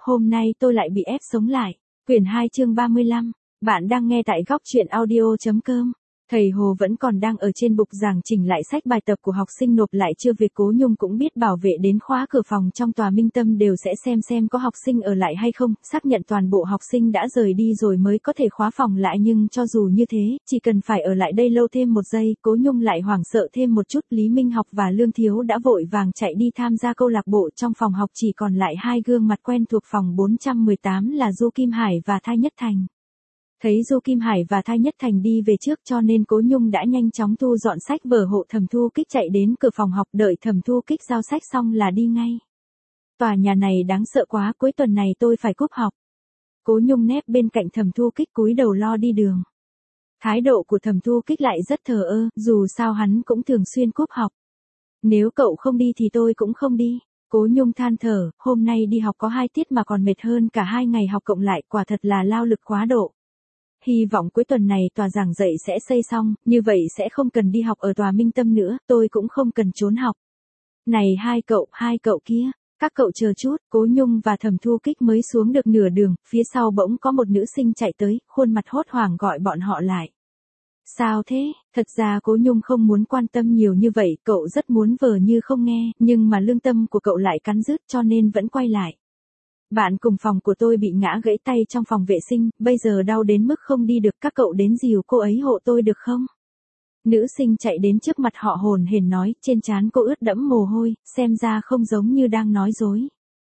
hôm nay tôi lại bị ép sống lại. Quyển 2 chương 35. Bạn đang nghe tại góc truyện audio.com. Thầy Hồ vẫn còn đang ở trên bục giảng chỉnh lại sách bài tập của học sinh nộp lại chưa việc. Cố Nhung cũng biết bảo vệ đến khóa cửa phòng trong tòa Minh Tâm đều sẽ xem có học sinh ở lại hay không, xác nhận toàn bộ học sinh đã rời đi rồi mới có thể khóa phòng lại, nhưng cho dù như thế, chỉ cần phải ở lại đây lâu thêm một giây, Cố Nhung lại hoảng sợ thêm một chút. Lý Minh Học và Lương Thiếu đã vội vàng chạy đi tham gia câu lạc bộ, trong phòng học chỉ còn lại hai gương mặt quen thuộc phòng 418 là Du Kim Hải và Thai Nhất Thành. Thấy Du Kim Hải và Thai Nhất Thành đi về trước cho nên Cố Nhung đã nhanh chóng thu dọn sách vở hộ Thẩm Thu Kích, chạy đến cửa phòng học đợi Thẩm Thu Kích giao sách xong là đi ngay. Tòa nhà này đáng sợ quá, cuối tuần này tôi phải cúp học. Cố Nhung nép bên cạnh Thẩm Thu Kích cúi đầu lo đi đường. Thái độ của Thẩm Thu Kích lại rất thờ ơ, dù sao hắn cũng thường xuyên cúp học. Nếu cậu không đi thì tôi cũng không đi. Cố Nhung than thở, hôm nay đi học có 2 tiết mà còn mệt hơn cả 2 ngày học cộng lại, quả thật là lao lực quá độ. Hy vọng cuối tuần này tòa giảng dạy sẽ xây xong, như vậy sẽ không cần đi học ở tòa Minh Tâm nữa, tôi cũng không cần trốn học. Này hai cậu kia, các cậu chờ chút. Cố Nhung và Thẩm Thu Kích mới xuống được nửa đường, phía sau bỗng có một nữ sinh chạy tới, khuôn mặt hốt hoảng gọi bọn họ lại. Sao thế? Thật ra Cố Nhung không muốn quan tâm nhiều như vậy, cậu rất muốn vờ như không nghe, nhưng mà lương tâm của cậu lại cắn rứt cho nên vẫn quay lại. Bạn cùng phòng của tôi bị ngã gãy tay trong phòng vệ sinh, bây giờ đau đến mức không đi được, các cậu đến dìu cô ấy hộ tôi được không? Nữ sinh chạy đến trước mặt họ hồn hển nói, trên trán cô ướt đẫm mồ hôi, xem ra không giống như đang nói dối.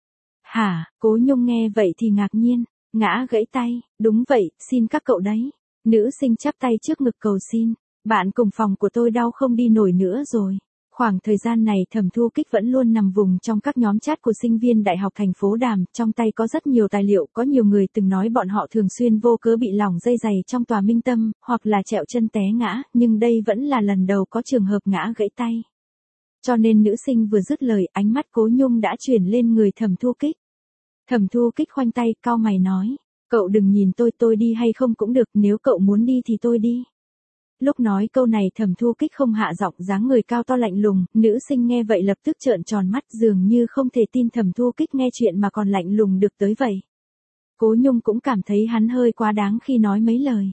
Hả? Cố Nhung nghe vậy thì ngạc nhiên, ngã gãy tay, đúng vậy, xin các cậu đấy. Nữ sinh chắp tay trước ngực cầu xin, bạn cùng phòng của tôi đau không đi nổi nữa rồi. Khoảng thời gian này Thẩm Thu Kích vẫn luôn nằm vùng trong các nhóm chat của sinh viên Đại học thành phố Đàm, trong tay có rất nhiều tài liệu, có nhiều người từng nói bọn họ thường xuyên vô cớ bị lỏng dây giày trong tòa Minh Tâm, hoặc là trẹo chân té ngã, nhưng đây vẫn là lần đầu có trường hợp ngã gãy tay. Cho nên nữ sinh vừa dứt lời, ánh mắt Cố Nhung đã chuyển lên người Thẩm Thu Kích. Thẩm Thu Kích khoanh tay, cau mày nói, cậu đừng nhìn tôi đi hay không cũng được, nếu cậu muốn đi thì tôi đi. Lúc nói câu này Thẩm Thu Kích không hạ giọng, dáng người cao to lạnh lùng, nữ sinh nghe vậy lập tức trợn tròn mắt, dường như không thể tin Thẩm Thu Kích nghe chuyện mà còn lạnh lùng được tới vậy. Cố Nhung cũng cảm thấy hắn hơi quá đáng khi nói mấy lời.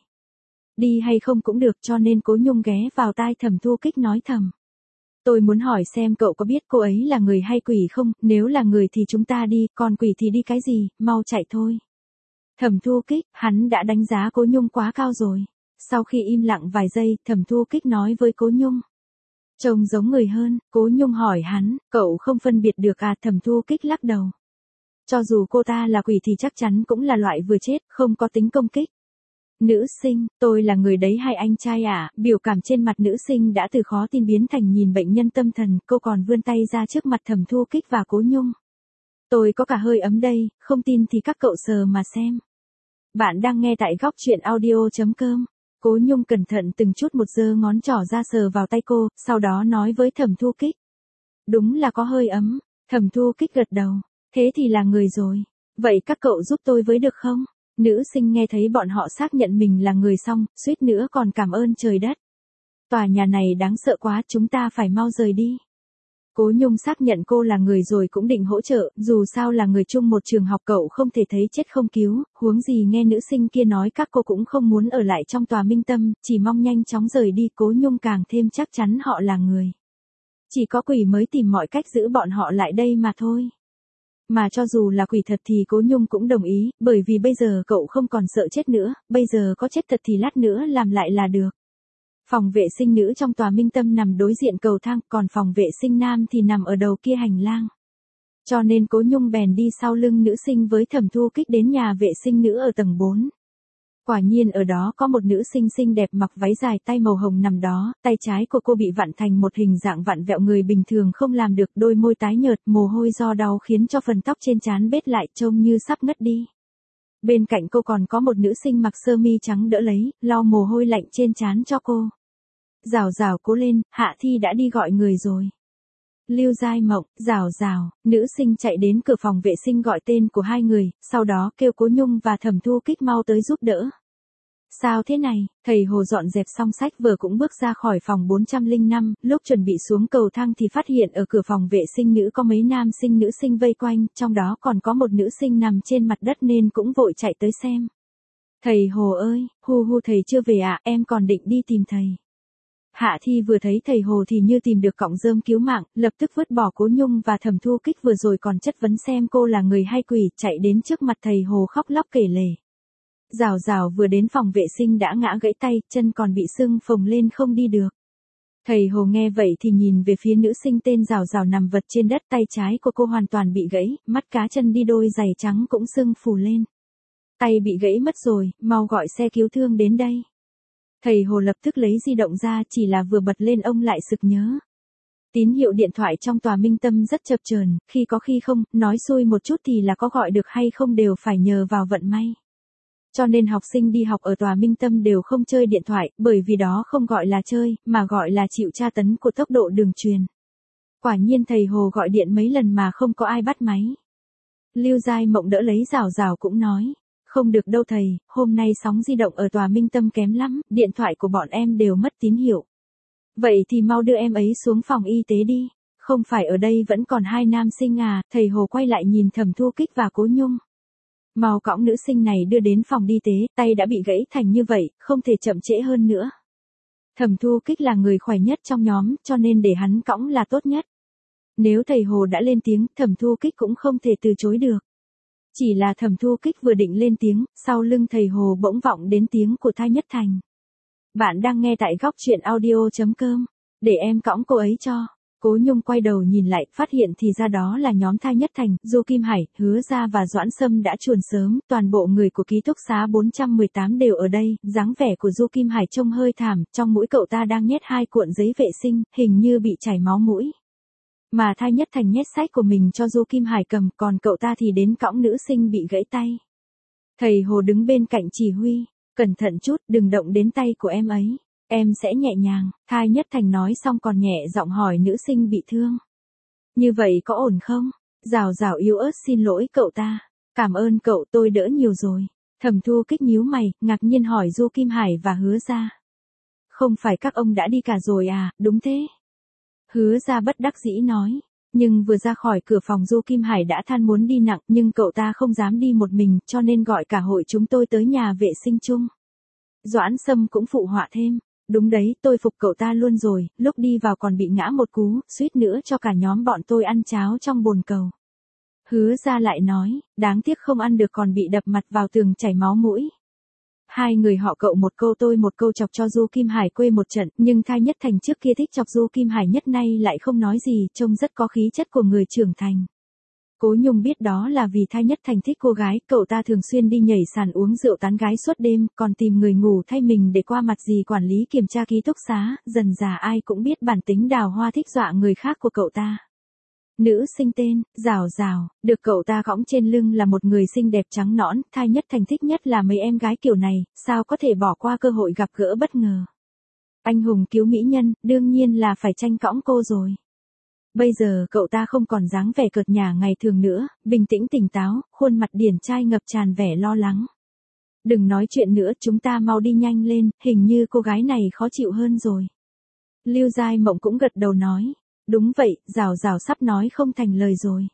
Đi hay không cũng được, cho nên Cố Nhung ghé vào tai Thẩm Thu Kích nói thầm. Tôi muốn hỏi xem cậu có biết cô ấy là người hay quỷ không, nếu là người thì chúng ta đi, còn quỷ thì đi cái gì, mau chạy thôi. Thẩm Thu Kích, hắn đã đánh giá Cố Nhung quá cao rồi. Sau khi im lặng vài giây, Thẩm Thu Kích nói với Cố Nhung. Trông giống người hơn. Cố Nhung hỏi hắn, cậu không phân biệt được à? Thẩm Thu Kích lắc đầu. Cho dù cô ta là quỷ thì chắc chắn cũng là loại vừa chết, không có tính công kích. Nữ sinh, tôi là người đấy hay anh trai à? Biểu cảm trên mặt nữ sinh đã từ khó tin biến thành nhìn bệnh nhân tâm thần, cô còn vươn tay ra trước mặt Thẩm Thu Kích và Cố Nhung. Tôi có cả hơi ấm đây, không tin thì các cậu sờ mà xem. Bạn đang nghe tại góc truyện audio.com. Cố Nhung cẩn thận từng chút một giơ ngón trỏ ra sờ vào tay cô, sau đó nói với Thẩm Thu Kích. Đúng là có hơi ấm. Thẩm Thu Kích gật đầu. Thế thì là người rồi. Vậy các cậu giúp tôi với được không? Nữ sinh nghe thấy bọn họ xác nhận mình là người xong, suýt nữa còn cảm ơn trời đất. Tòa nhà này đáng sợ quá, chúng ta phải mau rời đi. Cố Nhung xác nhận cô là người rồi cũng định hỗ trợ, dù sao là người chung một trường học, cậu không thể thấy chết không cứu, huống gì nghe nữ sinh kia nói các cô cũng không muốn ở lại trong tòa Minh Tâm, chỉ mong nhanh chóng rời đi. Cố Nhung càng thêm chắc chắn họ là người. Chỉ có quỷ mới tìm mọi cách giữ bọn họ lại đây mà thôi. Mà cho dù là quỷ thật thì Cố Nhung cũng đồng ý, bởi vì bây giờ cậu không còn sợ chết nữa, bây giờ có chết thật thì lát nữa làm lại là được. Phòng vệ sinh nữ trong tòa Minh Tâm nằm đối diện cầu thang, còn phòng vệ sinh nam thì nằm ở đầu kia hành lang. Cho nên Cố Nhung bèn đi sau lưng nữ sinh với Thẩm Thu Kích đến nhà vệ sinh nữ ở tầng 4. Quả nhiên ở đó có một nữ sinh xinh đẹp mặc váy dài tay màu hồng nằm đó, tay trái của cô bị vặn thành một hình dạng vặn vẹo người bình thường không làm được, đôi môi tái nhợt, mồ hôi do đau khiến cho phần tóc trên trán bết lại trông như sắp ngất đi. Bên cạnh cô còn có một nữ sinh mặc sơ mi trắng đỡ lấy, lau mồ hôi lạnh trên trán cho cô. Rào rào cố lên, Hạ Thi đã đi gọi người rồi. Lưu Giai Mộng, rào rào, nữ sinh chạy đến cửa phòng vệ sinh gọi tên của hai người, sau đó kêu Cố Nhung và Thẩm Thu Kích mau tới giúp đỡ. Sao thế này? Thầy Hồ dọn dẹp xong sách vở cũng bước ra khỏi phòng 405, lúc chuẩn bị xuống cầu thang thì phát hiện ở cửa phòng vệ sinh nữ có mấy nam sinh nữ sinh vây quanh, trong đó còn có một nữ sinh nằm trên mặt đất nên cũng vội chạy tới xem. Thầy Hồ ơi, hu hu thầy chưa về ạ, em còn định đi tìm thầy. Hạ Thi vừa thấy thầy Hồ thì như tìm được cọng rơm cứu mạng, lập tức vứt bỏ Cố Nhung và Thẩm Thu Kích vừa rồi còn chất vấn xem cô là người hay quỷ, chạy đến trước mặt thầy Hồ khóc lóc kể lể. Rào Rào vừa đến phòng vệ sinh đã ngã gãy tay, chân còn bị sưng phồng lên không đi được. Thầy Hồ nghe vậy thì nhìn về phía nữ sinh tên Rào Rào nằm vật trên đất, tay trái của cô hoàn toàn bị gãy, mắt cá chân đi đôi giày trắng cũng sưng phù lên. Tay bị gãy mất rồi, mau gọi xe cứu thương đến đây. Thầy Hồ lập tức lấy di động ra, chỉ là vừa bật lên ông lại sực nhớ. Tín hiệu điện thoại trong tòa Minh Tâm rất chập chờn, khi có khi không, nói xui một chút thì là có gọi được hay không đều phải nhờ vào vận may. Cho nên học sinh đi học ở tòa Minh Tâm đều không chơi điện thoại, bởi vì đó không gọi là chơi, mà gọi là chịu tra tấn của tốc độ đường truyền. Quả nhiên thầy Hồ gọi điện mấy lần mà không có ai bắt máy. Lưu Giai Mộng đỡ lấy Rào Rào cũng nói. Không được đâu thầy, hôm nay sóng di động ở tòa Minh Tâm kém lắm, điện thoại của bọn em đều mất tín hiệu. Vậy thì mau đưa em ấy xuống phòng y tế đi, không phải ở đây vẫn còn hai nam sinh à, thầy Hồ quay lại nhìn Thẩm Thu Kích và Cố Nhung. Mau cõng nữ sinh này đưa đến phòng y tế, tay đã bị gãy thành như vậy, không thể chậm trễ hơn nữa. Thẩm Thu Kích là người khỏe nhất trong nhóm, cho nên để hắn cõng là tốt nhất. Nếu thầy Hồ đã lên tiếng, Thẩm Thu Kích cũng không thể từ chối được. Chỉ là Thẩm Thu Kích vừa định lên tiếng, sau lưng thầy Hồ bỗng vọng đến tiếng của Thai Nhất Thành. Bạn đang nghe tại góc truyện audio.com, để em cõng cô ấy cho. Cố Nhung quay đầu nhìn lại, phát hiện thì ra đó là nhóm Thai Nhất Thành, Du Kim Hải, Hứa Gia và Doãn Sâm đã chuồn sớm, toàn bộ người của ký túc xá 418 đều ở đây, dáng vẻ của Du Kim Hải trông hơi thảm, trong mũi cậu ta đang nhét 2 cuộn giấy vệ sinh, hình như bị chảy máu mũi. Mà Thai Nhất Thành nhét sách của mình cho Du Kim Hải cầm, còn cậu ta thì đến cõng nữ sinh bị gãy tay. Thầy Hồ đứng bên cạnh chỉ huy, cẩn thận chút, đừng động đến tay của em ấy. Em sẽ nhẹ nhàng, Thai Nhất Thành nói xong còn nhẹ giọng hỏi nữ sinh bị thương. Như vậy có ổn không? Rào Rào yếu ớt xin lỗi cậu ta. Cảm ơn cậu, tôi đỡ nhiều rồi. Thẩm Thu Kích nhíu mày, ngạc nhiên hỏi Du Kim Hải và Hứa Gia. Không phải các ông đã đi cả rồi à, đúng thế. Hứa Gia bất đắc dĩ nói. Nhưng vừa ra khỏi cửa phòng Du Kim Hải đã than muốn đi nặng, nhưng cậu ta không dám đi một mình, cho nên gọi cả hội chúng tôi tới nhà vệ sinh chung. Doãn Sâm cũng phụ họa thêm. Đúng đấy, tôi phục cậu ta luôn rồi, lúc đi vào còn bị ngã một cú, suýt nữa cho cả nhóm bọn tôi ăn cháo trong bồn cầu. Hứa Gia lại nói, đáng tiếc không ăn được còn bị đập mặt vào tường chảy máu mũi. Hai người họ cậu một câu tôi một câu chọc cho Du Kim Hải quê một trận, nhưng Thai Nhất Thành trước kia thích chọc Du Kim Hải nhất nay lại không nói gì, trông rất có khí chất của người trưởng thành. Cố Nhung biết đó là vì Thai Nhất Thành thích cô gái, cậu ta thường xuyên đi nhảy sàn uống rượu tán gái suốt đêm, còn tìm người ngủ thay mình để qua mặt dì quản lý kiểm tra ký túc xá, dần dà ai cũng biết bản tính đào hoa thích dọa người khác của cậu ta. Nữ sinh tên, Rào Rào, được cậu ta cõng trên lưng là một người xinh đẹp trắng nõn, Thai Nhất Thành thích nhất là mấy em gái kiểu này, sao có thể bỏ qua cơ hội gặp gỡ bất ngờ. Anh hùng cứu mỹ nhân, đương nhiên là phải tranh cõng cô rồi. Bây giờ cậu ta không còn dáng vẻ cợt nhả ngày thường nữa, bình tĩnh tỉnh táo, khuôn mặt điển trai ngập tràn vẻ lo lắng. Đừng nói chuyện nữa, chúng ta mau đi nhanh lên, hình như cô gái này khó chịu hơn rồi. Lưu Giai Mộng cũng gật đầu nói. Đúng vậy, Rào Rào sắp nói không thành lời rồi.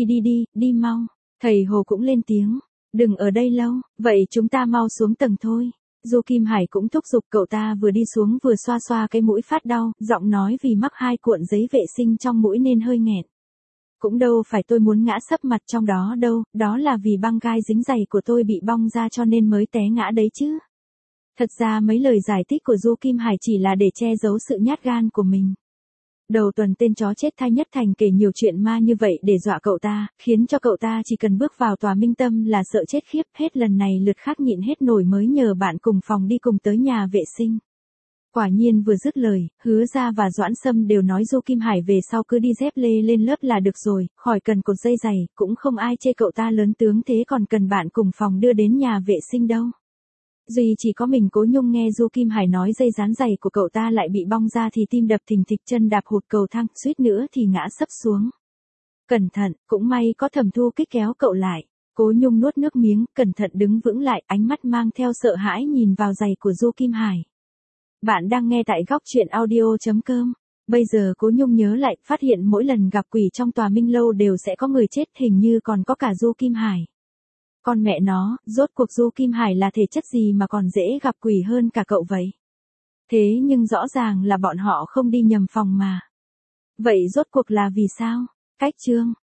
Đi mau. Thầy Hồ cũng lên tiếng. Đừng ở đây lâu, vậy chúng ta mau xuống tầng thôi. Du Kim Hải cũng thúc giục cậu ta vừa đi xuống vừa xoa xoa cái mũi phát đau, giọng nói vì mắc 2 cuộn giấy vệ sinh trong mũi nên hơi nghẹn. Cũng đâu phải tôi muốn ngã sấp mặt trong đó đâu, đó là vì băng gai dính giày của tôi bị bong ra cho nên mới té ngã đấy chứ. Thật ra mấy lời giải thích của Du Kim Hải chỉ là để che giấu sự nhát gan của mình. Đầu tuần tên chó chết Thai Nhất Thành kể nhiều chuyện ma như vậy để dọa cậu ta, khiến cho cậu ta chỉ cần bước vào tòa Minh Tâm là sợ chết khiếp, hết lần này lượt khác nhịn hết nổi mới nhờ bạn cùng phòng đi cùng tới nhà vệ sinh. Quả nhiên vừa dứt lời, Hứa Gia và Doãn Sâm đều nói Du Kim Hải về sau cứ đi dép lê lên lớp là được rồi, khỏi cần cột dây giày, cũng không ai chê cậu ta lớn tướng thế còn cần bạn cùng phòng đưa đến nhà vệ sinh đâu. Duy chỉ có mình Cố Nhung nghe Du Kim Hải nói dây dán giày của cậu ta lại bị bong ra thì tim đập thình thịch, chân đạp hụt cầu thang, suýt nữa thì ngã sấp xuống. Cẩn thận, cũng may có Thẩm Thu Kích kéo cậu lại. Cố Nhung nuốt nước miếng, cẩn thận đứng vững lại, ánh mắt mang theo sợ hãi nhìn vào giày của Du Kim Hải. Bạn đang nghe tại góc chuyện audio.com. Bây giờ Cố Nhung nhớ lại, phát hiện mỗi lần gặp quỷ trong tòa Minh Lâu đều sẽ có người chết, hình như còn có cả Du Kim Hải. Con mẹ nó, rốt cuộc Du Kim Hải là thể chất gì mà còn dễ gặp quỷ hơn cả cậu vậy? Thế nhưng rõ ràng là bọn họ không đi nhầm phòng mà. Vậy rốt cuộc là vì sao? Cách chương